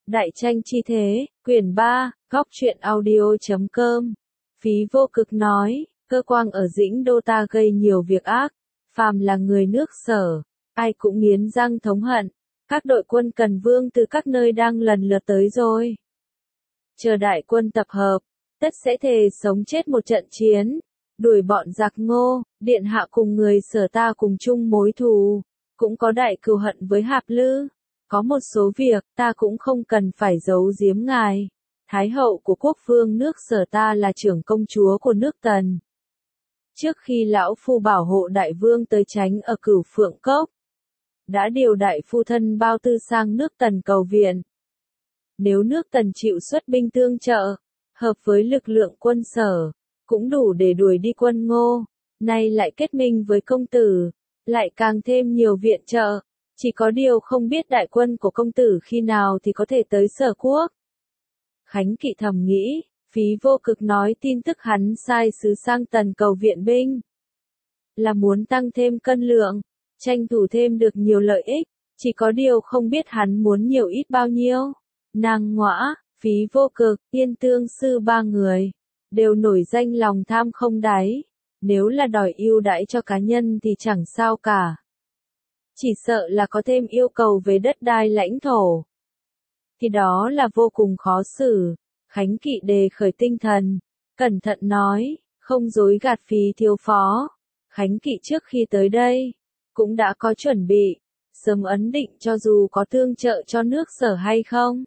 Đại tranh chi thế, quyển 3, góc truyện audio.com. Phí Vô Cực nói, cơ quan ở Dĩnh Đô ta gây nhiều việc ác, phàm là người nước Sở, ai cũng nghiến răng thống hận. Các đội quân Cần Vương từ các nơi đang lần lượt tới rồi. Chờ đại quân tập hợp, tất sẽ thề sống chết một trận chiến, đuổi bọn giặc Ngô, điện hạ cùng người Sở ta cùng chung mối thù, cũng có đại cừu hận với Hạp Lư. Có một số việc ta cũng không cần phải giấu giếm ngài. Thái hậu của quốc vương nước Sở ta là trưởng công chúa của nước Tần. Trước khi lão phu bảo hộ đại vương tới tránh ở Cửu Phượng Cốc, đã điều đại phu thân Bao Tư sang nước Tần cầu viện. Nếu nước Tần chịu xuất binh tương trợ, hợp với lực lượng quân Sở, cũng đủ để đuổi đi quân Ngô. Nay lại kết minh với công tử, lại càng thêm nhiều viện trợ. Chỉ có điều không biết đại quân của công tử khi nào thì có thể tới Sở quốc. Khánh Kỵ thầm nghĩ, Phí Vô Cực nói tin tức hắn sai sứ sang Tần cầu viện binh, là muốn tăng thêm cân lượng, tranh thủ thêm được nhiều lợi ích, chỉ có điều không biết hắn muốn nhiều ít bao nhiêu. Nàng Ngõa, Phí Vô Cực, Yên Tương Sư ba người, đều nổi danh lòng tham không đáy, nếu là đòi ưu đãi cho cá nhân thì chẳng sao cả. Chỉ sợ là có thêm yêu cầu về đất đai lãnh thổ, thì đó là vô cùng khó xử. Khánh Kỵ đề khởi tinh thần, cẩn thận nói, không dối gạt Phí thiếu phó. Khánh Kỵ trước khi tới đây, cũng đã có chuẩn bị, sớm ấn định cho dù có tương trợ cho nước Sở hay không,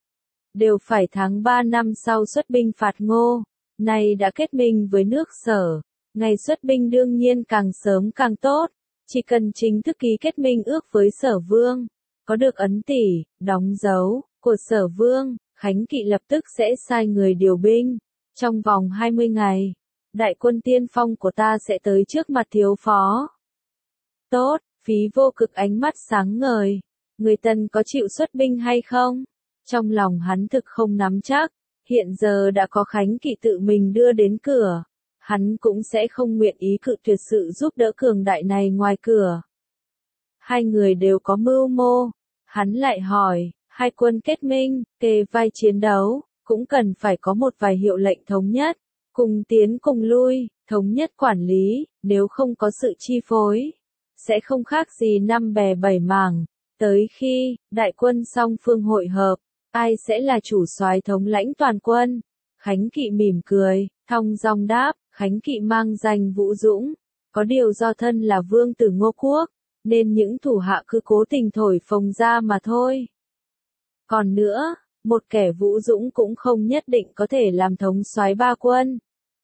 đều phải tháng 3 năm sau xuất binh phạt Ngô. Này đã kết minh với nước Sở, ngày xuất binh đương nhiên càng sớm càng tốt. Chỉ cần chính thức ký kết minh ước với Sở Vương, có được ấn tỷ, đóng dấu, của Sở Vương, Khánh Kỵ lập tức sẽ sai người điều binh. Trong vòng 20 ngày, đại quân tiên phong của ta sẽ tới trước mặt thiếu phó. Tốt, Phí Vô Cực ánh mắt sáng ngời. Người Tần có chịu xuất binh hay không? Trong lòng hắn thực không nắm chắc, hiện giờ đã có Khánh Kỵ tự mình đưa đến cửa. Hắn cũng sẽ không nguyện ý cự tuyệt sự giúp đỡ cường đại này ngoài cửa. Hai người đều có mưu mô. Hắn lại hỏi, hai quân kết minh, kề vai chiến đấu, cũng cần phải có một vài hiệu lệnh thống nhất, cùng tiến cùng lui, thống nhất quản lý, nếu không có sự chi phối, sẽ không khác gì năm bè bảy mảng. Tới khi đại quân song phương hội hợp, ai sẽ là chủ soái thống lãnh toàn quân? Khánh Kỵ mỉm cười, thong dong đáp. Khánh Kỵ mang danh Vũ Dũng, có điều do thân là vương tử Ngô Quốc, nên những thủ hạ cứ cố tình thổi phồng ra mà thôi. Còn nữa, một kẻ Vũ Dũng cũng không nhất định có thể làm thống soái ba quân.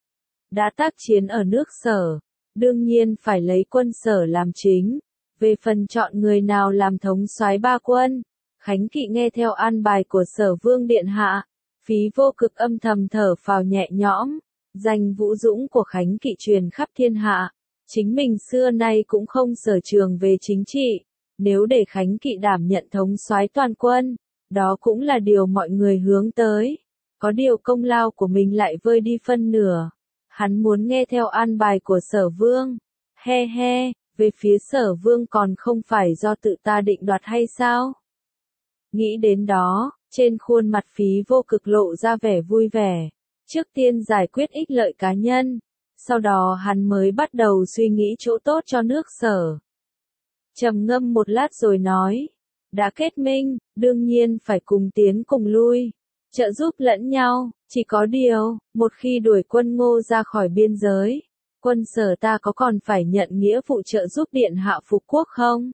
Đã tác chiến ở nước Sở, đương nhiên phải lấy quân Sở làm chính. Về phần chọn người nào làm thống soái ba quân, Khánh Kỵ nghe theo an bài của Sở Vương điện hạ. Phí Vô Cực âm thầm thở phào nhẹ nhõm. Danh Vũ Dũng của Khánh Kỵ truyền khắp thiên hạ, chính mình xưa nay cũng không sở trường về chính trị, nếu để Khánh Kỵ đảm nhận thống soái toàn quân, đó cũng là điều mọi người hướng tới. Có điều công lao của mình lại vơi đi phân nửa. Hắn muốn nghe theo an bài của Sở Vương. He he, về phía Sở Vương còn không phải do tự ta định đoạt hay sao? Nghĩ đến đó, trên khuôn mặt Phí Vô Cực lộ ra vẻ vui vẻ. Trước tiên giải quyết ích lợi cá nhân, sau đó hắn mới bắt đầu suy nghĩ chỗ tốt cho nước Sở. Trầm ngâm một lát rồi nói, đã kết minh, đương nhiên phải cùng tiến cùng lui, trợ giúp lẫn nhau, chỉ có điều, một khi đuổi quân Ngô ra khỏi biên giới, quân Sở ta có còn phải nhận nghĩa vụ trợ giúp điện hạ phục quốc không?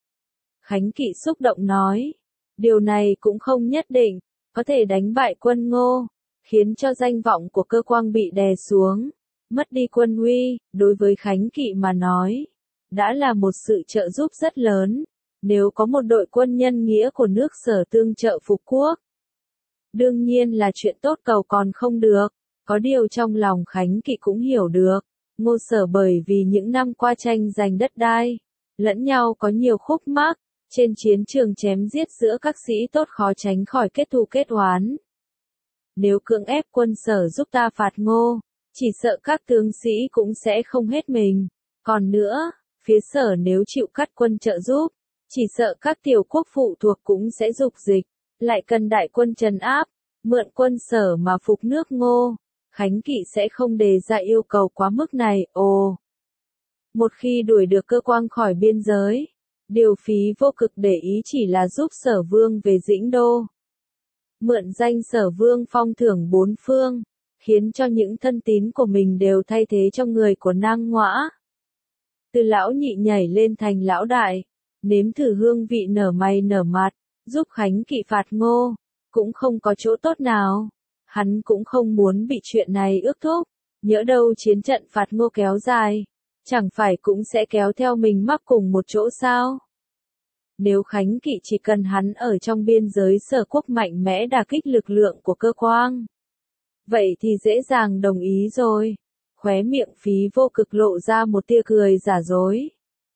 Khánh Kỵ xúc động nói, điều này cũng không nhất định, có thể đánh bại quân Ngô, khiến cho danh vọng của cơ quan bị đè xuống, mất đi quân uy, đối với Khánh Kỵ mà nói, đã là một sự trợ giúp rất lớn. Nếu có một đội quân nhân nghĩa của nước Sở tương trợ phục quốc, đương nhiên là chuyện tốt cầu còn không được. Có điều trong lòng Khánh Kỵ cũng hiểu được, Ngô Sở bởi vì những năm qua tranh giành đất đai, lẫn nhau có nhiều khúc mắc, trên chiến trường chém giết giữa các sĩ tốt khó tránh khỏi kết thù kết oán. Nếu cưỡng ép quân Sở giúp ta phạt Ngô, chỉ sợ các tướng sĩ cũng sẽ không hết mình. Còn nữa, phía Sở nếu chịu cắt quân trợ giúp, chỉ sợ các tiểu quốc phụ thuộc cũng sẽ dục dịch, lại cần đại quân trấn áp, mượn quân Sở mà phục nước Ngô, Khánh Kỵ sẽ không đề ra yêu cầu quá mức này. Ồ! Một khi đuổi được Cơ Quang khỏi biên giới, điều Phí Vô Cực để ý chỉ là giúp Sở Vương về Dĩnh Đô. Mượn danh Sở Vương phong thưởng bốn phương, khiến cho những thân tín của mình đều thay thế cho người của Nang Ngõa. Từ lão nhị nhảy lên thành lão đại, nếm thử hương vị nở mày nở mặt, giúp Khánh Kỵ phạt Ngô, cũng không có chỗ tốt nào. Hắn cũng không muốn bị chuyện này ước thúc, nhỡ đâu chiến trận phạt Ngô kéo dài, chẳng phải cũng sẽ kéo theo mình mắc cùng một chỗ sao? Nếu Khánh Kỵ chỉ cần hắn ở trong biên giới Sở quốc mạnh mẽ đả kích lực lượng của Cơ Quang, vậy thì dễ dàng đồng ý rồi. Khóe miệng Phí Vô Cực lộ ra một tia cười giả dối.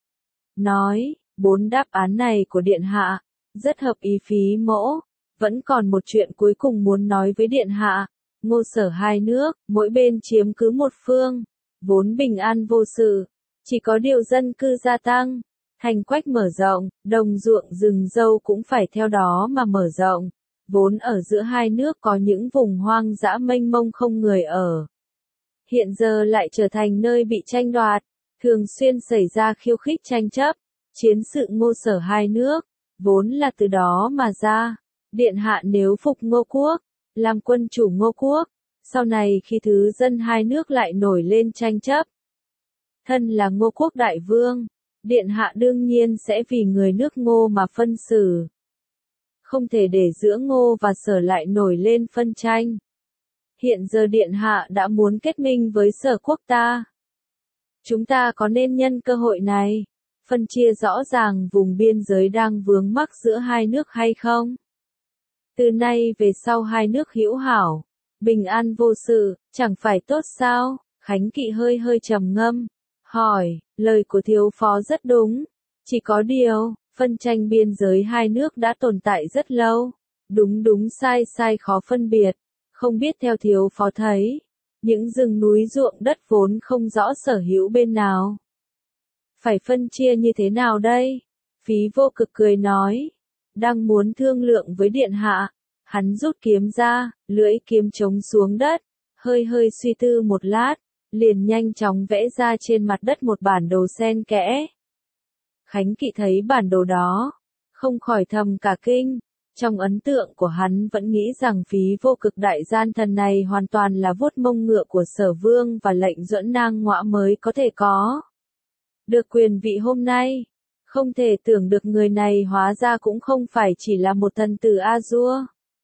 Nói, 4 đáp án này của Điện Hạ, rất hợp ý Phí Mỗ, vẫn còn một chuyện cuối cùng muốn nói với Điện Hạ. Ngô Sở hai nước, mỗi bên chiếm cứ một phương, vốn bình an vô sự, chỉ có điều dân cư gia tăng, thành quách mở rộng, đồng ruộng rừng dâu cũng phải theo đó mà mở rộng, vốn ở giữa hai nước có những vùng hoang dã mênh mông không người ở. Hiện giờ lại trở thành nơi bị tranh đoạt, thường xuyên xảy ra khiêu khích tranh chấp, chiến sự Ngô Sở hai nước, vốn là từ đó mà ra. Điện Hạ nếu phục Ngô quốc, làm quân chủ Ngô quốc, sau này khi thứ dân hai nước lại nổi lên tranh chấp, thân là Ngô quốc đại vương, Điện Hạ đương nhiên sẽ vì người nước Ngô mà phân xử. Không thể để giữa Ngô và Sở lại nổi lên phân tranh. Hiện giờ Điện Hạ đã muốn kết minh với Sở quốc ta. Chúng ta có nên nhân cơ hội này, phân chia rõ ràng vùng biên giới đang vướng mắc giữa hai nước hay không? Từ nay về sau hai nước hữu hảo, bình an vô sự, chẳng phải tốt sao? Khánh Kỵ hơi hơi trầm ngâm, hỏi, lời của thiếu phó rất đúng, chỉ có điều, phân tranh biên giới hai nước đã tồn tại rất lâu, đúng đúng sai sai khó phân biệt, không biết theo thiếu phó thấy, những rừng núi ruộng đất vốn không rõ sở hữu bên nào. Phải phân chia như thế nào đây? Phí Vô Cực cười nói, đang muốn thương lượng với Điện Hạ, hắn rút kiếm ra, lưỡi kiếm chống xuống đất, hơi hơi suy tư một lát, liền nhanh chóng vẽ ra trên mặt đất một bản đồ xen kẽ. Khánh Kỵ thấy bản đồ đó, không khỏi thầm cả kinh, trong ấn tượng của hắn vẫn nghĩ rằng Phí Vô Cực đại gian thần này hoàn toàn là vuốt mông ngựa của Sở Vương và lệnh duẫn Nang Ngõa mới có thể có được quyền vị hôm nay. Không thể tưởng được người này hóa ra cũng không phải chỉ là một thần tử A-dua.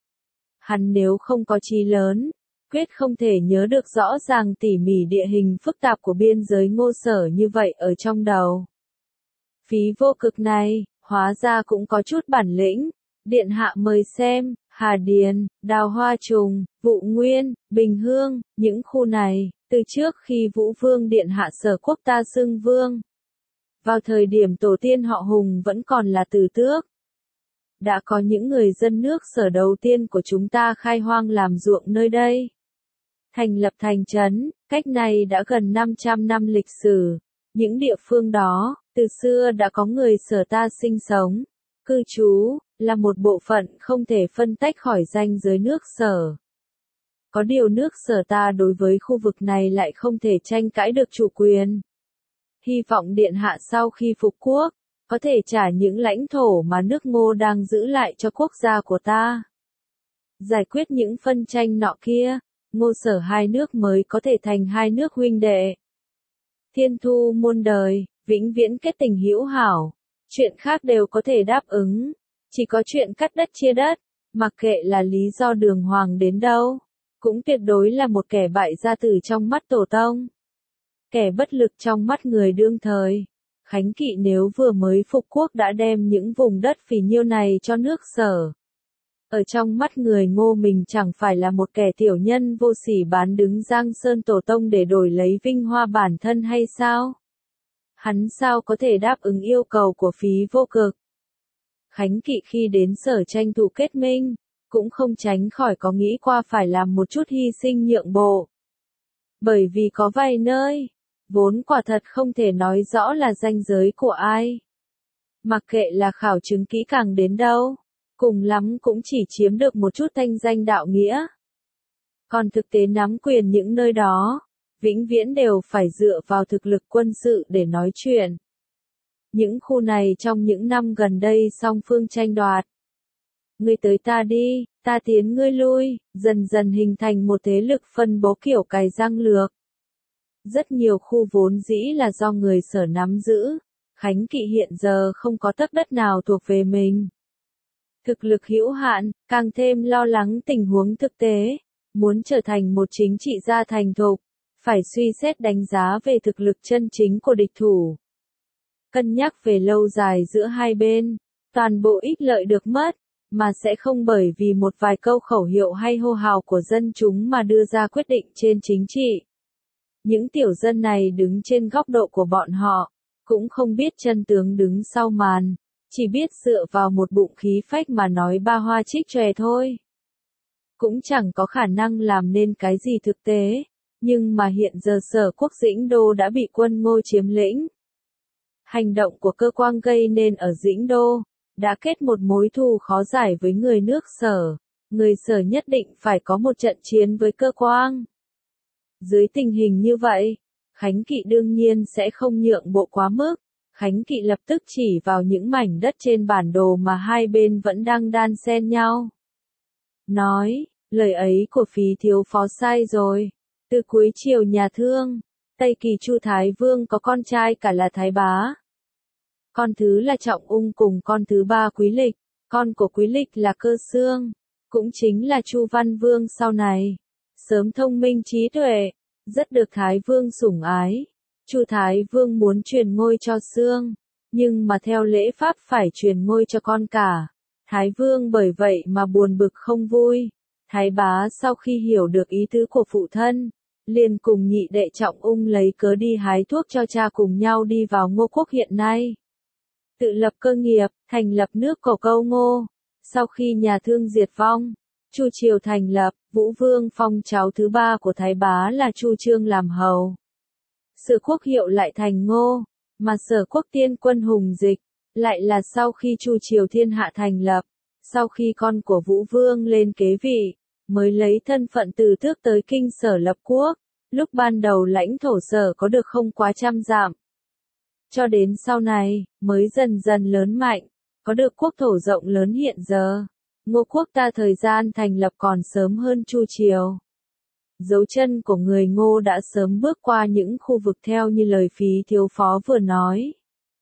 Hắn nếu không có trí lớn, quyết không thể nhớ được rõ ràng tỉ mỉ địa hình phức tạp của biên giới Ngô Sở như vậy ở trong đầu. Phí Vô Cực này, hóa ra cũng có chút bản lĩnh. Điện Hạ mời xem, Hà Điền, Đào Hoa Trùng, Vụ Nguyên, Bình Hương, những khu này, từ trước khi Vũ Vương Điện Hạ Sở quốc ta xưng vương. Vào thời điểm tổ tiên họ Hùng vẫn còn là Từ Tước. Đã có những người dân nước Sở đầu tiên của chúng ta khai hoang làm ruộng nơi đây. Thành lập thành trấn, cách này đã gần 500 năm lịch sử. Những địa phương đó, từ xưa đã có người Sở ta sinh sống, cư trú, là một bộ phận không thể phân tách khỏi ranh giới nước Sở. Có điều nước Sở ta đối với khu vực này lại không thể tranh cãi được chủ quyền. Hy vọng Điện Hạ sau khi phục quốc, có thể trả những lãnh thổ mà nước Ngô đang giữ lại cho quốc gia của ta. Giải quyết những phân tranh nọ kia, Ngô Sở hai nước mới có thể thành hai nước huynh đệ. Thiên thu muôn đời, vĩnh viễn kết tình hữu hảo, chuyện khác đều có thể đáp ứng, chỉ có chuyện cắt đất chia đất, mặc kệ là lý do đường hoàng đến đâu, cũng tuyệt đối là một kẻ bại gia tử trong mắt tổ tông. Kẻ bất lực trong mắt người đương thời. Khánh Kỵ nếu vừa mới phục quốc đã đem những vùng đất phì nhiêu này cho nước Sở. Ở trong mắt người Ngô mình chẳng phải là một kẻ tiểu nhân vô sỉ bán đứng Giang Sơn tổ tông để đổi lấy vinh hoa bản thân hay sao? Hắn sao có thể đáp ứng yêu cầu của Phí Vô Cực? Khánh Kỵ khi đến Sở tranh thủ kết minh, cũng không tránh khỏi có nghĩ qua phải làm một chút hy sinh nhượng bộ. Bởi vì có vài nơi, vốn quả thật không thể nói rõ là ranh giới của ai. Mặc kệ là khảo chứng kỹ càng đến đâu, cùng lắm cũng chỉ chiếm được một chút thanh danh đạo nghĩa. Còn thực tế nắm quyền những nơi đó, vĩnh viễn đều phải dựa vào thực lực quân sự để nói chuyện. Những khu này trong những năm gần đây song phương tranh đoạt. Ngươi tới ta đi, ta tiến ngươi lui, dần dần hình thành một thế lực phân bố kiểu cày răng lược. Rất nhiều khu vốn dĩ là do người Sở nắm giữ, Khánh Kỵ hiện giờ không có tấc đất nào thuộc về mình. Thực lực hữu hạn, càng thêm lo lắng tình huống thực tế, muốn trở thành một chính trị gia thành thục, phải suy xét đánh giá về thực lực chân chính của địch thủ. Cân nhắc về lâu dài giữa hai bên, toàn bộ ích lợi được mất, mà sẽ không bởi vì một vài câu khẩu hiệu hay hô hào của dân chúng mà đưa ra quyết định trên chính trị. Những tiểu dân này đứng trên góc độ của bọn họ, cũng không biết chân tướng đứng sau màn, chỉ biết dựa vào một bụng khí phách mà nói ba hoa trích tròe thôi. Cũng chẳng có khả năng làm nên cái gì thực tế, nhưng mà hiện giờ Sở Quốc Dĩnh Đô đã bị quân Ngô chiếm lĩnh. Hành động của cơ quan gây nên ở Dĩnh Đô, đã kết một mối thù khó giải với người nước Sở, người Sở nhất định phải có một trận chiến với cơ quan. Dưới tình hình như vậy, Khánh Kỵ đương nhiên sẽ không nhượng bộ quá mức, Khánh Kỵ lập tức chỉ vào những mảnh đất trên bản đồ mà hai bên vẫn đang đan xen nhau. Nói, lời ấy của Phí thiếu phó sai rồi, từ cuối triều nhà Thương, Tây Kỳ Chu Thái Vương có con trai cả là Thái Bá. Con thứ là Trọng Ung cùng con thứ ba Quý Lịch, con của Quý Lịch là Cơ Xương, cũng chính là Chu Văn Vương sau này. Sớm thông minh trí tuệ, rất được Thái Vương sủng ái. Chu Thái Vương muốn truyền ngôi cho Xương, nhưng mà theo lễ pháp phải truyền ngôi cho con cả. Thái Vương bởi vậy mà buồn bực không vui. Thái Bá sau khi hiểu được ý tứ của phụ thân, liền cùng nhị đệ Trọng Ung lấy cớ đi hái thuốc cho cha cùng nhau đi vào Ngô quốc hiện nay. Tự lập cơ nghiệp, thành lập nước Cẩu Câu Ngô. Sau khi nhà Thương diệt vong, Chu triều thành lập, Vũ Vương phong cháu thứ ba của Thái Bá là Chu Chương làm hầu. Sở quốc hiệu lại thành Ngô, mà Sở quốc tiên quân Hùng Dịch, lại là sau khi Chu triều thiên hạ thành lập, sau khi con của Vũ Vương lên kế vị, mới lấy thân phận từ tước tới kinh Sở lập quốc, lúc ban đầu lãnh thổ Sở có được không quá 100 dặm. Cho đến sau này, mới dần dần lớn mạnh, có được quốc thổ rộng lớn hiện giờ. Ngô quốc ta thời gian thành lập còn sớm hơn Chu triều. Dấu chân của người Ngô đã sớm bước qua những khu vực theo như lời Phí thiếu phó vừa nói.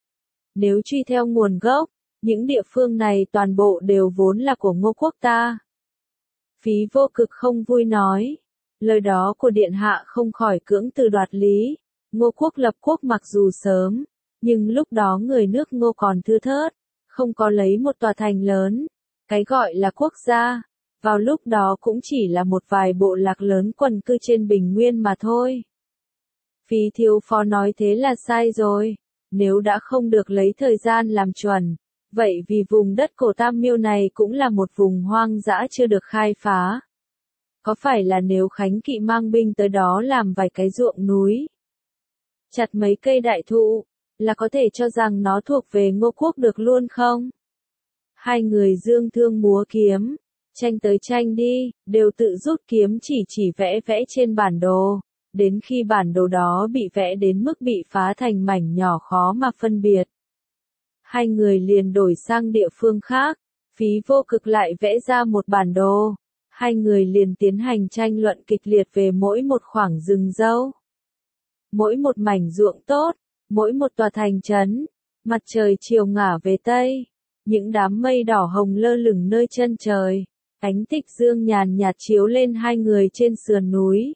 Nếu truy theo nguồn gốc, những địa phương này toàn bộ đều vốn là của Ngô quốc ta. Phí Vô Cực không vui nói, lời đó của điện hạ không khỏi cưỡng từ đoạt lý. Ngô quốc lập quốc mặc dù sớm, nhưng lúc đó người nước Ngô còn thưa thớt, không có lấy một tòa thành lớn. Cái gọi là quốc gia, vào lúc đó cũng chỉ là một vài bộ lạc lớn quần cư trên bình nguyên mà thôi. Phí thiếu phó nói thế là sai rồi, nếu đã không được lấy thời gian làm chuẩn, vậy vì vùng đất cổ Tam Miêu này cũng là một vùng hoang dã chưa được khai phá. Có phải là nếu Khánh Kỵ mang binh tới đó làm vài cái ruộng núi, chặt mấy cây đại thụ, là có thể cho rằng nó thuộc về Ngô quốc được luôn không? Hai người dương thương múa kiếm, tranh tới tranh đi, đều tự rút kiếm chỉ vẽ vẽ trên bản đồ, đến khi bản đồ đó bị vẽ đến mức bị phá thành mảnh nhỏ khó mà phân biệt. Hai người liền đổi sang địa phương khác, Phí Vô Cực lại vẽ ra một bản đồ, hai người liền tiến hành tranh luận kịch liệt về mỗi một khoảng rừng dâu. Mỗi một mảnh ruộng tốt, mỗi một tòa thành trấn, mặt trời chiều ngả về Tây. Những đám mây đỏ hồng lơ lửng nơi chân trời, ánh tích dương nhàn nhạt chiếu lên hai người trên sườn núi.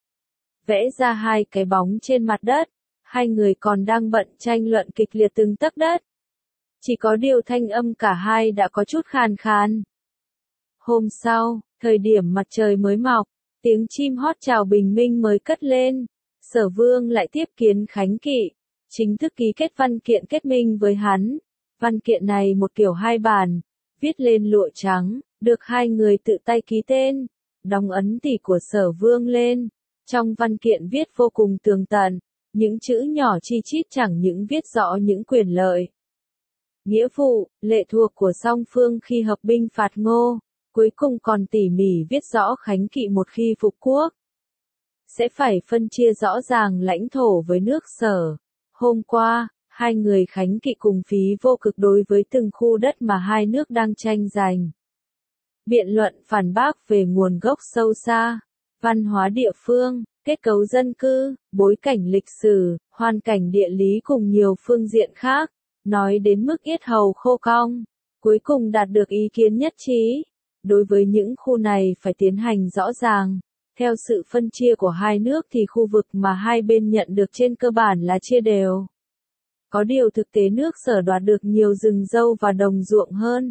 Vẽ ra hai cái bóng trên mặt đất, hai người còn đang bận tranh luận kịch liệt từng tấc đất. Chỉ có điều thanh âm cả hai đã có chút khàn khàn. Hôm sau, thời điểm mặt trời mới mọc, tiếng chim hót chào bình minh mới cất lên, Sở Vương lại tiếp kiến Khánh Kỵ, chính thức ký kết văn kiện kết minh với hắn. Văn kiện này một kiểu hai bản, viết lên lụa trắng, được hai người tự tay ký tên, đóng ấn tỷ của Sở Vương lên. Trong văn kiện viết vô cùng tường tận, những chữ nhỏ chi chít chẳng những viết rõ những quyền lợi nghĩa vụ, lệ thuộc của song phương khi hợp binh phạt Ngô, cuối cùng còn tỉ mỉ viết rõ khánh kỵ một khi phục quốc sẽ phải phân chia rõ ràng lãnh thổ với nước Sở. Hôm qua, hai người khánh kỵ cùng Phí Vô Cực đối với từng khu đất mà hai nước đang tranh giành. Biện luận phản bác về nguồn gốc sâu xa, văn hóa địa phương, kết cấu dân cư, bối cảnh lịch sử, hoàn cảnh địa lý cùng nhiều phương diện khác, nói đến mức yết hầu khô cong, cuối cùng đạt được ý kiến nhất trí. Đối với những khu này phải tiến hành rõ ràng. Theo sự phân chia của hai nước thì khu vực mà hai bên nhận được trên cơ bản là chia đều. Có điều thực tế nước Sở đoạt được nhiều rừng dâu và đồng ruộng hơn.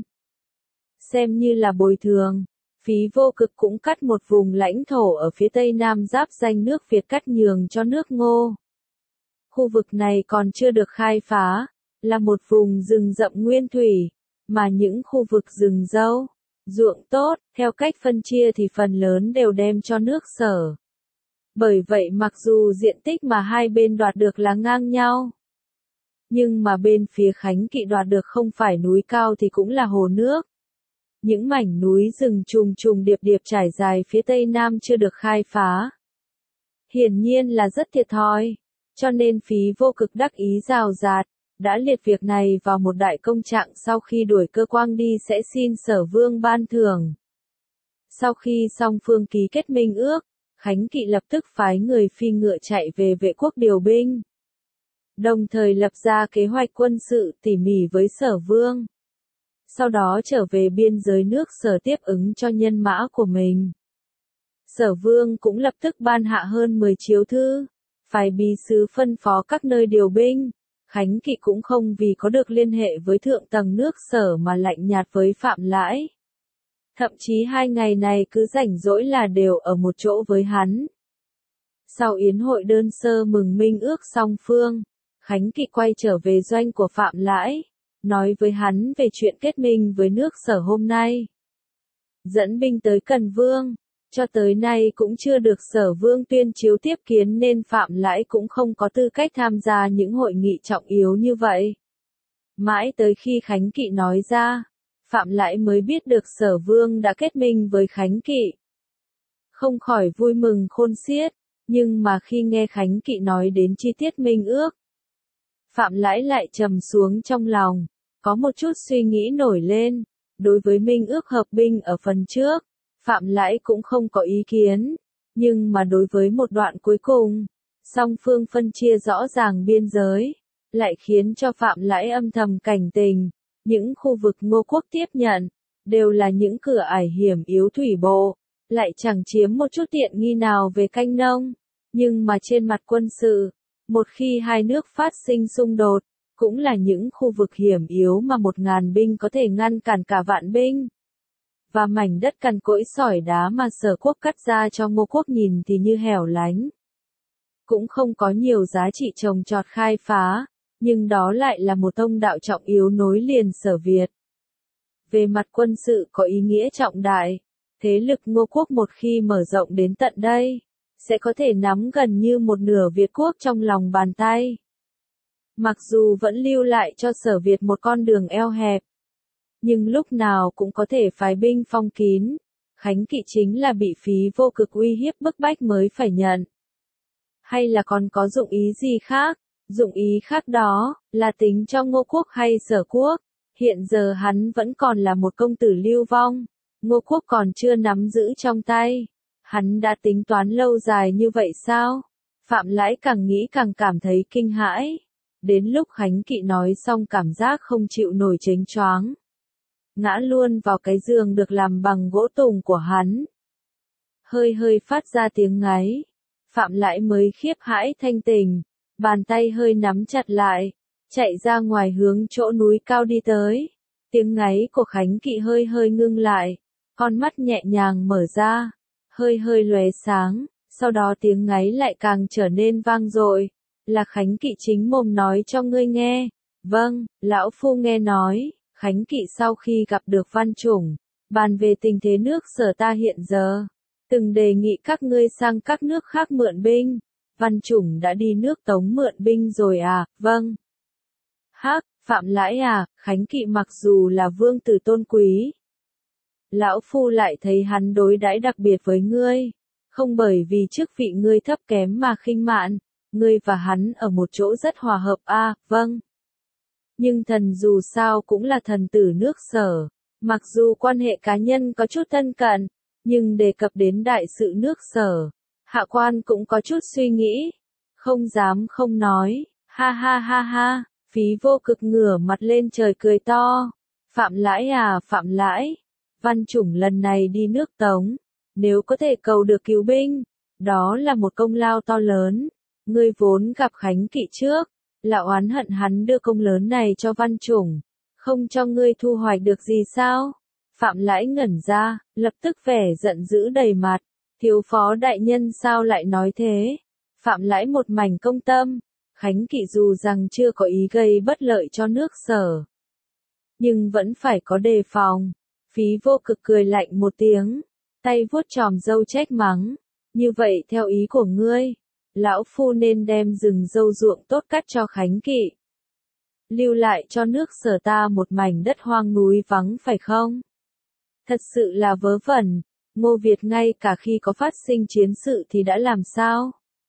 Xem như là bồi thường, Phí Vô Cực cũng cắt một vùng lãnh thổ ở phía tây nam giáp ranh nước Việt cắt nhường cho nước Ngô. Khu vực này còn chưa được khai phá, là một vùng rừng rậm nguyên thủy, mà những khu vực rừng dâu, ruộng tốt, theo cách phân chia thì phần lớn đều đem cho nước Sở. Bởi vậy mặc dù diện tích mà hai bên đoạt được là ngang nhau, nhưng mà bên phía khánh kỵ đoạt được không phải núi cao thì cũng là hồ nước. Những mảnh núi rừng trùng trùng điệp điệp trải dài phía tây nam chưa được khai phá. Hiển nhiên là rất thiệt thòi, cho nên Phí Vô Cực đắc ý rào rạt, đã liệt việc này vào một đại công trạng sau khi đuổi Cơ Quang đi sẽ xin Sở Vương ban thưởng. Sau khi song phương ký kết minh ước, khánh kỵ lập tức phái người phi ngựa chạy về vệ quốc điều binh. Đồng thời lập ra kế hoạch quân sự tỉ mỉ với Sở Vương. Sau đó trở về biên giới nước Sở tiếp ứng cho nhân mã của mình. Sở Vương cũng lập tức ban hạ hơn 10 chiếu thư, phái bí sứ phân phó các nơi điều binh. Khánh kỵ cũng không vì có được liên hệ với thượng tầng nước Sở mà lạnh nhạt với Phạm Lãi. Thậm chí 2 ngày này cứ rảnh rỗi là đều ở một chỗ với hắn. Sau yến hội đơn sơ mừng minh ước song phương, Khánh kỵ quay trở về doanh của Phạm Lãi, nói với hắn về chuyện kết minh với nước Sở hôm nay. Dẫn binh tới Cần Vương, cho tới nay cũng chưa được Sở Vương tuyên chiếu tiếp kiến nên Phạm Lãi cũng không có tư cách tham gia những hội nghị trọng yếu như vậy. Mãi tới khi Khánh kỵ nói ra, Phạm Lãi mới biết được Sở Vương đã kết minh với Khánh kỵ. Không khỏi vui mừng khôn xiết, nhưng mà khi nghe Khánh kỵ nói đến chi tiết minh ước, Phạm Lãi lại trầm xuống trong lòng, có một chút suy nghĩ nổi lên. Đối với minh ước hợp binh ở phần trước, Phạm Lãi cũng không có ý kiến, nhưng mà đối với một đoạn cuối cùng, song phương phân chia rõ ràng biên giới, lại khiến cho Phạm Lãi âm thầm cảnh tình. Những khu vực Ngô quốc tiếp nhận, đều là những cửa ải hiểm yếu thủy bộ, lại chẳng chiếm một chút tiện nghi nào về canh nông. Nhưng mà trên mặt quân sự, một khi hai nước phát sinh xung đột, cũng là những khu vực hiểm yếu mà 1000 binh có thể ngăn cản cả vạn binh. Và mảnh đất cằn cỗi sỏi đá mà Sở quốc cắt ra cho Ngô quốc nhìn thì như hẻo lánh. Cũng không có nhiều giá trị trồng trọt khai phá, nhưng đó lại là một tông đạo trọng yếu nối liền Sở Việt. Về mặt quân sự có ý nghĩa trọng đại, thế lực Ngô quốc một khi mở rộng đến tận đây, sẽ có thể nắm gần như một nửa Việt quốc trong lòng bàn tay. Mặc dù vẫn lưu lại cho Sở Việt một con đường eo hẹp, nhưng lúc nào cũng có thể phái binh phong kín. Khánh kỵ chính là bị Phí Vô Cực uy hiếp bức bách mới phải nhận. Hay là còn có dụng ý gì khác? Dụng ý khác đó, là tính cho Ngô quốc hay Sở quốc. Hiện giờ hắn vẫn còn là một công tử lưu vong. Ngô quốc còn chưa nắm giữ trong tay. Hắn đã tính toán lâu dài như vậy sao? Phạm Lãi càng nghĩ càng cảm thấy kinh hãi. Đến lúc Khánh kỵ nói xong cảm giác không chịu nổi chếnh choáng. Ngã luôn vào cái giường được làm bằng gỗ tùng của hắn. Hơi hơi phát ra tiếng ngáy. Phạm Lãi mới khiếp hãi thanh tỉnh. Bàn tay hơi nắm chặt lại. Chạy ra ngoài hướng chỗ núi cao đi tới. Tiếng ngáy của Khánh kỵ hơi hơi ngưng lại. Con mắt nhẹ nhàng mở ra. Hơi hơi lóe sáng. Sau đó tiếng ngáy lại càng trở nên vang dội. Là Khánh kỵ chính mồm nói cho ngươi nghe. Vâng, lão phu nghe nói. Khánh kỵ sau khi gặp được Văn Chủng, bàn về tình thế nước Sở ta hiện giờ, từng đề nghị các ngươi sang các nước khác mượn binh. Văn Chủng đã đi nước Tống mượn binh rồi à? Vâng. Hắc, Phạm Lãi à, Khánh Kỵ mặc dù là vương tử tôn quý, lão phu lại thấy hắn đối đãi đặc biệt với ngươi, không bởi vì chức vị ngươi thấp kém mà khinh mạn, ngươi và hắn ở một chỗ rất hòa hợp a, vâng. Nhưng thần dù sao cũng là thần tử nước Sở, mặc dù quan hệ cá nhân có chút thân cận, nhưng đề cập đến đại sự nước Sở, hạ quan cũng có chút suy nghĩ, không dám không nói, ha ha ha ha, Phí Vô Cực ngửa mặt lên trời cười to, Phạm Lãi à, Phạm Lãi, Văn Chủng lần này đi nước Tống, nếu có thể cầu được cứu binh, đó là một công lao to lớn, ngươi vốn gặp Khánh Kỵ trước, lão oán hận hắn đưa công lớn này cho Văn Chủng, không cho ngươi thu hoạch được gì sao? Phạm Lãi ngẩn ra, lập tức vẻ giận dữ đầy mặt, thiếu phó đại nhân sao lại nói thế? Phạm Lãi một mảnh công tâm, Khánh Kỵ dù rằng chưa có ý gây bất lợi cho nước Sở, nhưng vẫn phải có đề phòng. Phí Vô Cực cười lạnh một tiếng, tay vuốt chòm râu trách mắng, như vậy theo ý của ngươi, lão phu nên đem rừng dâu ruộng tốt cắt cho Khánh Kỵ, lưu lại cho nước Sở ta một mảnh đất hoang núi vắng phải không? Thật sự là vớ vẩn, Ngô Việt ngay cả khi có phát sinh chiến sự thì đã làm sao?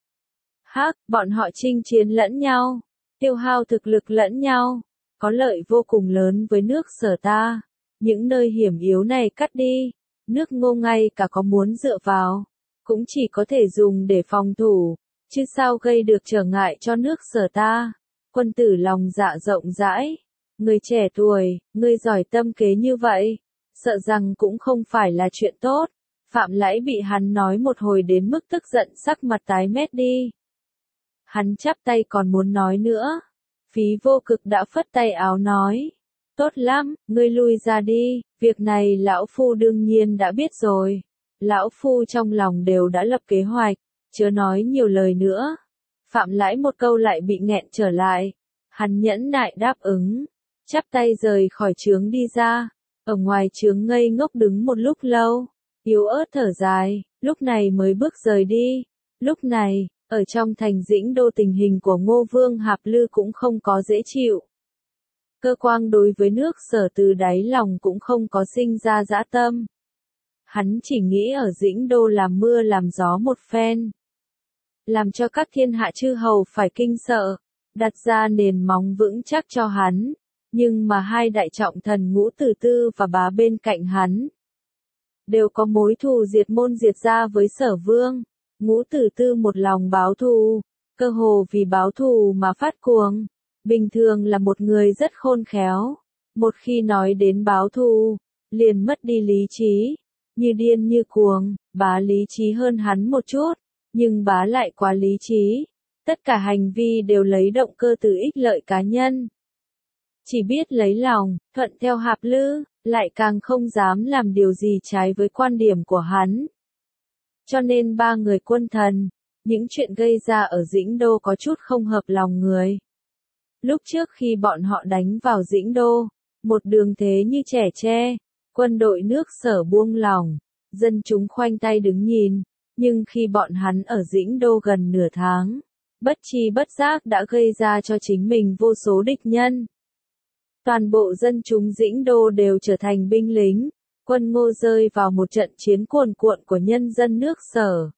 Hắc, bọn họ chinh chiến lẫn nhau, tiêu hao thực lực lẫn nhau, có lợi vô cùng lớn với nước Sở ta. Những nơi hiểm yếu này cắt đi, nước Ngô ngay cả có muốn dựa vào, cũng chỉ có thể dùng để phòng thủ, chứ sao gây được trở ngại cho nước Sở ta. Quân tử lòng dạ rộng rãi, người trẻ tuổi, người giỏi tâm kế như vậy, sợ rằng cũng không phải là chuyện tốt. Phạm Lãi bị hắn nói một hồi đến mức tức giận sắc mặt tái mét đi. Hắn chắp tay còn muốn nói nữa, Phí Vô Cực đã phất tay áo nói. Tốt lắm, ngươi lui ra đi, việc này lão phu đương nhiên đã biết rồi. Lão phu trong lòng đều đã lập kế hoạch, chớ nói nhiều lời nữa. Phạm Lãi một câu lại bị nghẹn trở lại. Hắn nhẫn nại đáp ứng, chắp tay rời khỏi trướng đi ra. Ở ngoài trướng ngây ngốc đứng một lúc lâu, yếu ớt thở dài, lúc này mới bước rời đi. Lúc này, ở trong thành Dĩnh Đô tình hình của Ngô Vương Hạp Lư cũng không có dễ chịu. Cơ quan đối với nước Sở từ đáy lòng cũng không có sinh ra dã tâm. Hắn chỉ nghĩ ở Dĩnh Đô làm mưa làm gió một phen, làm cho các thiên hạ chư hầu phải kinh sợ, đặt ra nền móng vững chắc cho hắn. Nhưng mà hai đại trọng thần Ngũ Tử Tư và Bá bên cạnh hắn đều có mối thù diệt môn diệt gia với Sở Vương. Ngũ Tử Tư một lòng báo thù, cơ hồ vì báo thù mà phát cuồng. Bình thường là một người rất khôn khéo, một khi nói đến báo thù, liền mất đi lý trí, như điên như cuồng. Bá lý trí hơn hắn một chút, nhưng Bá lại quá lý trí, tất cả hành vi đều lấy động cơ từ ích lợi cá nhân. Chỉ biết lấy lòng, thuận theo Hạp Lư, lại càng không dám làm điều gì trái với quan điểm của hắn. Cho nên ba người quân thần, những chuyện gây ra ở Dĩnh Đô có chút không hợp lòng người. Lúc trước khi bọn họ đánh vào Dĩnh Đô, một đường thế như trẻ tre, quân đội nước Sở buông lỏng, dân chúng khoanh tay đứng nhìn, nhưng khi bọn hắn ở Dĩnh Đô gần nửa tháng, bất tri bất giác đã gây ra cho chính mình vô số địch nhân. Toàn bộ dân chúng Dĩnh Đô đều trở thành binh lính, quân Ngô rơi vào một trận chiến cuồn cuộn của nhân dân nước Sở.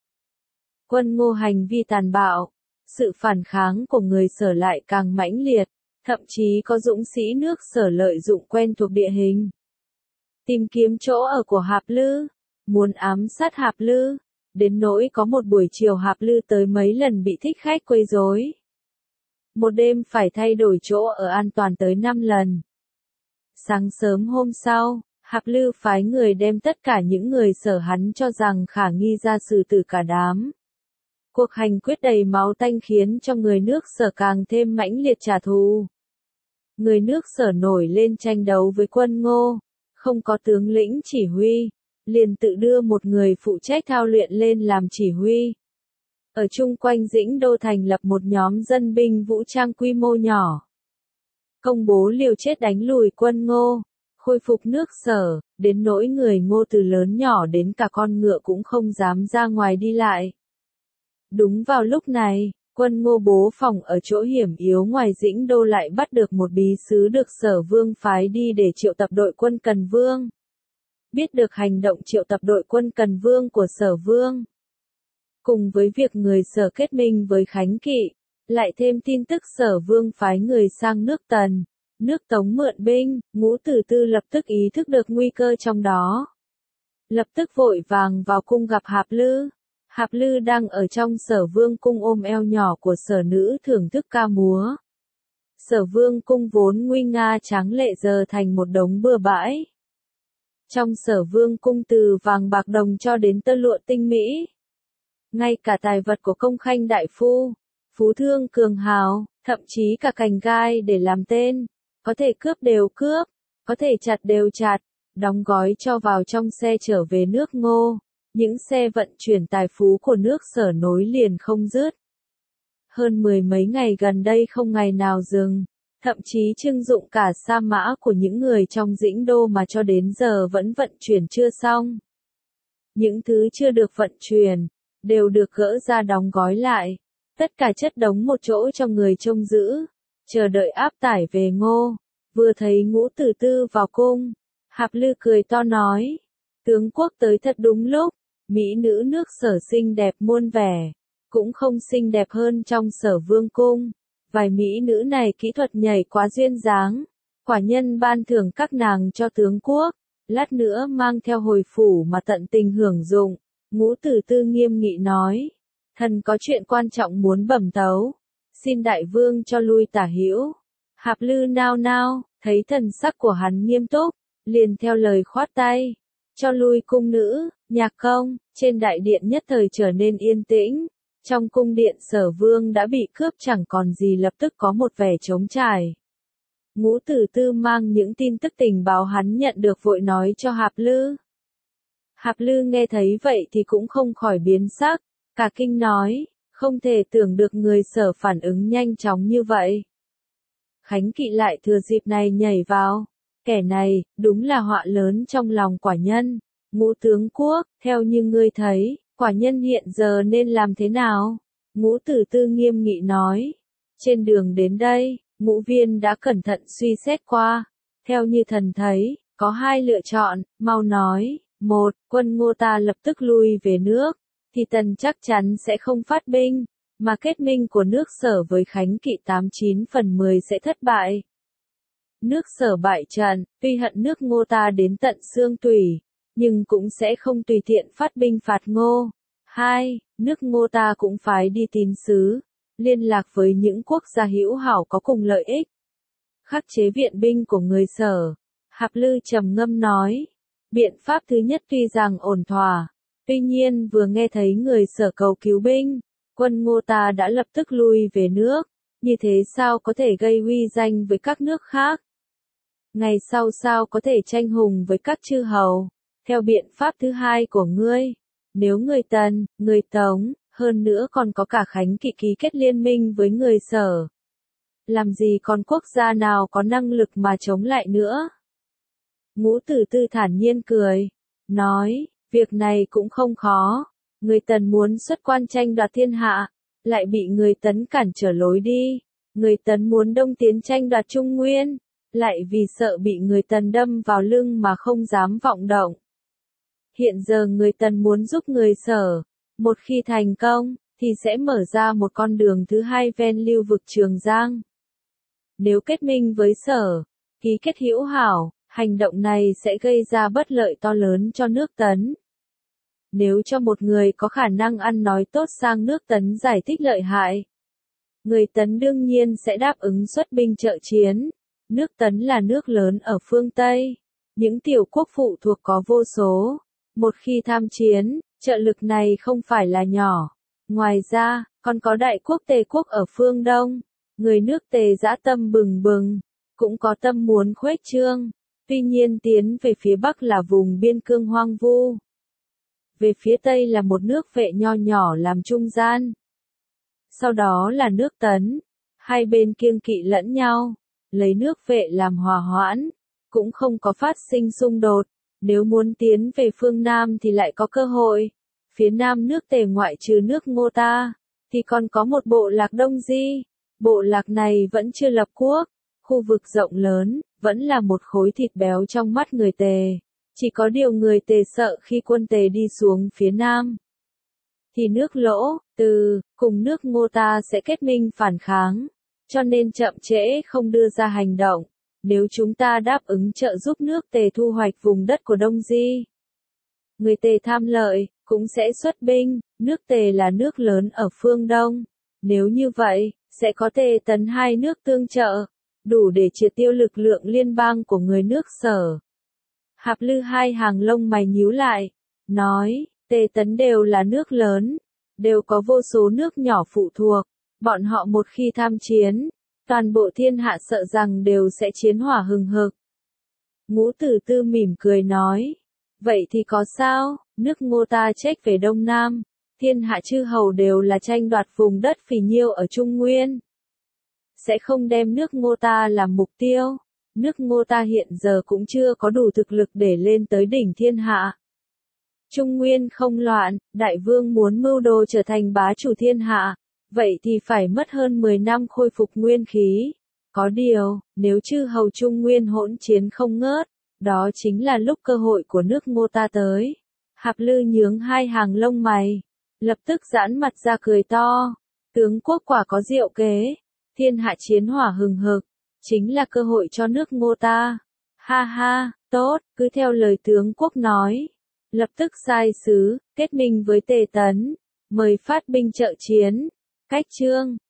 Quân Ngô hành vi tàn bạo, sự phản kháng của người Sở lại càng mãnh liệt, thậm chí có dũng sĩ nước Sở lợi dụng quen thuộc địa hình, tìm kiếm chỗ ở của Hạp Lư, muốn ám sát Hạp Lư, đến nỗi có một buổi chiều Hạp Lư tới mấy lần bị thích khách quấy rối. Một đêm phải thay đổi chỗ ở an toàn tới 5 lần. Sáng sớm hôm sau, Hạp Lư phái người đem tất cả những người Sở hắn cho rằng khả nghi ra xử tử cả đám. Cuộc hành quyết đầy máu tanh khiến cho người nước Sở càng thêm mãnh liệt trả thù. Người nước Sở nổi lên tranh đấu với quân Ngô, không có tướng lĩnh chỉ huy, liền tự đưa một người phụ trách thao luyện lên làm chỉ huy. Ở chung quanh Dĩnh Đô thành lập một nhóm dân binh vũ trang quy mô nhỏ, công bố liều chết đánh lùi quân Ngô, khôi phục nước Sở, đến nỗi người Ngô từ lớn nhỏ đến cả con ngựa cũng không dám ra ngoài đi lại. Đúng vào lúc này, Quân Ngô bố phòng ở chỗ hiểm yếu ngoài Dĩnh Đô lại bắt được một bí sứ được Sở Vương phái đi để triệu tập đội quân Cần Vương. Biết được hành động triệu tập đội quân Cần Vương của Sở Vương, cùng với việc người Sở kết minh với Khánh Kỵ, lại thêm tin tức Sở Vương phái người sang nước Tần, nước Tống mượn binh, Ngũ Tử Tư lập tức ý thức được nguy cơ trong đó. Lập tức vội vàng vào cung gặp Hạp Lư. Hạp Lư đang ở trong Sở Vương cung ôm eo nhỏ của Sở Nữ thưởng thức ca múa. Sở Vương cung vốn nguy nga tráng lệ giờ thành một đống bừa bãi. Trong Sở Vương cung từ vàng bạc đồng cho đến tơ lụa tinh mỹ. Ngay cả tài vật của công khanh đại phu, phú thương cường hào, thậm chí cả cành gai để làm tên, có thể cướp đều cướp, có thể chặt đều chặt, đóng gói cho vào trong xe trở về nước Ngô. Những xe vận chuyển tài phú của nước Sở nối liền không dứt. Hơn 10 mấy ngày gần đây không ngày nào dừng, thậm chí trưng dụng cả sa mã của những người trong Dĩnh Đô mà cho đến giờ vẫn vận chuyển chưa xong. Những thứ chưa được vận chuyển, đều được gỡ ra đóng gói lại, tất cả chất đống một chỗ cho người trông giữ, chờ đợi áp tải về Ngô. Vừa thấy Ngũ Tử Tư vào cung, Hạp Lư cười to nói, tướng quốc tới thật đúng lúc, mỹ nữ nước Sở xinh đẹp muôn vẻ, cũng không xinh đẹp hơn trong Sở Vương cung. Vài mỹ nữ này kỹ thuật nhảy quá duyên dáng, quả nhân ban thưởng các nàng cho tướng quốc, lát nữa mang theo hồi phủ mà tận tình hưởng dụng. Ngũ Tử Tư nghiêm nghị nói, thần có chuyện quan trọng muốn bẩm tấu, xin đại vương cho lui tả hữu. Hạp Lư nao nao, thấy thần sắc của hắn nghiêm túc, liền theo lời khoát tay, cho lui cung nữ. Nhạc công, trên đại điện nhất thời trở nên yên tĩnh. Trong cung điện Sở Vương đã bị cướp chẳng còn gì, lập tức có một vẻ trống trải. Ngũ Tử Tư mang những tin tức tình báo hắn nhận được vội nói cho Hạp Lư. Hạp Lư nghe thấy vậy thì cũng không khỏi biến sắc, cả kinh nói, không thể tưởng được người Sở phản ứng nhanh chóng như vậy. Khánh Kỵ lại thừa dịp này nhảy vào, kẻ này, đúng là họa lớn trong lòng quả nhân. Ngũ tướng quốc, theo như ngươi thấy, quả nhân hiện giờ nên làm thế nào? Ngũ Tử Tư nghiêm nghị nói. Trên đường đến đây, Ngũ Viên đã cẩn thận suy xét qua. Theo như thần thấy, có hai lựa chọn, mau nói. Một, quân Ngô ta lập tức lui về nước, thì tần chắc chắn sẽ không phát binh, mà kết minh của nước Sở với Khánh Kỵ 89/10 sẽ thất bại. Nước Sở bại trận, tuy hận nước Ngô ta đến tận xương tủy, nhưng cũng sẽ không tùy tiện phát binh phạt Ngô. 2. Nước Ngô ta cũng phái đi tín sứ, liên lạc với những quốc gia hữu hảo có cùng lợi ích. Khắc chế viện binh của người Sở. Hạp Lư trầm ngâm nói, biện pháp thứ nhất tuy rằng ổn thỏa, tuy nhiên vừa nghe thấy người Sở cầu cứu binh, quân Ngô ta đã lập tức lui về nước, như thế sao có thể gây uy danh với các nước khác? Ngày sau sao có thể tranh hùng với các chư hầu? Theo biện pháp thứ hai của ngươi, nếu người Tần, người Tống, hơn nữa còn có cả Khánh Kỵ ký kết liên minh với người Sở, làm gì còn quốc gia nào có năng lực mà chống lại nữa? Ngũ Tử Tư thản nhiên cười, nói, việc này cũng không khó, người Tần muốn xuất quan tranh đoạt thiên hạ, lại bị người Tấn cản trở lối đi, người Tấn muốn đông tiến tranh đoạt Trung Nguyên, lại vì sợ bị người Tần đâm vào lưng mà không dám vọng động. Hiện giờ người Tần muốn giúp người Sở, một khi thành công, thì sẽ mở ra một con đường thứ hai ven lưu vực Trường Giang. Nếu kết minh với Sở, ký kết hữu hảo, hành động này sẽ gây ra bất lợi to lớn cho nước Tấn. Nếu cho một người có khả năng ăn nói tốt sang nước Tấn giải thích lợi hại, người Tấn đương nhiên sẽ đáp ứng xuất binh trợ chiến. Nước Tấn là nước lớn ở phương Tây, những tiểu quốc phụ thuộc có vô số. Một khi tham chiến, trợ lực này không phải là nhỏ. Ngoài ra, còn có đại quốc Tề quốc ở phương Đông. Người nước Tề dã tâm bừng bừng, cũng có tâm muốn khuếch trương. Tuy nhiên tiến về phía Bắc là vùng biên cương hoang vu. Về phía Tây là một nước Vệ nho nhỏ làm trung gian. Sau đó là nước Tấn. Hai bên kiêng kỵ lẫn nhau, lấy nước Vệ làm hòa hoãn, cũng không có phát sinh xung đột. Nếu muốn tiến về phương Nam thì lại có cơ hội. Phía Nam nước Tề ngoại trừ nước Ngô ta, thì còn có một bộ lạc Đông Di. Bộ lạc này vẫn chưa lập quốc, khu vực rộng lớn, vẫn là một khối thịt béo trong mắt người Tề. Chỉ có điều người Tề sợ khi quân Tề đi xuống phía Nam, thì nước Lỗ, Từ, cùng nước Ngô ta sẽ kết minh phản kháng, cho nên chậm trễ không đưa ra hành động. Nếu chúng ta đáp ứng trợ giúp nước Tề thu hoạch vùng đất của Đông Di, người Tề tham lợi, cũng sẽ xuất binh, nước Tề là nước lớn ở phương Đông. Nếu như vậy, sẽ có Tề Tấn hai nước tương trợ, đủ để triệt tiêu lực lượng liên bang của người nước Sở. Hạp Lư hai hàng lông mày nhíu lại, nói, Tề Tấn đều là nước lớn, đều có vô số nước nhỏ phụ thuộc, bọn họ một khi tham chiến, toàn bộ thiên hạ sợ rằng đều sẽ chiến hỏa hừng hực. Ngũ Tử Tư mỉm cười nói, vậy thì có sao, nước Ngô ta trách về Đông Nam, thiên hạ chư hầu đều là tranh đoạt vùng đất phì nhiêu ở Trung Nguyên. Sẽ không đem nước Ngô ta làm mục tiêu, nước Ngô ta hiện giờ cũng chưa có đủ thực lực để lên tới đỉnh thiên hạ. Trung Nguyên không loạn, đại vương muốn mưu đồ trở thành bá chủ thiên hạ, vậy thì phải mất hơn 10 năm khôi phục nguyên khí. Có điều, nếu chư hầu Trung Nguyên hỗn chiến không ngớt, đó chính là lúc cơ hội của nước Ngô ta tới. Hạp Lư nhướng hai hàng lông mày, lập tức giãn mặt ra cười to. Tướng quốc quả có diệu kế, thiên hạ chiến hỏa hừng hực, chính là cơ hội cho nước Ngô ta. Ha ha, tốt, cứ theo lời tướng quốc nói. Lập tức sai sứ, kết minh với Tề Tấn, mời phát binh trợ chiến. Cách chương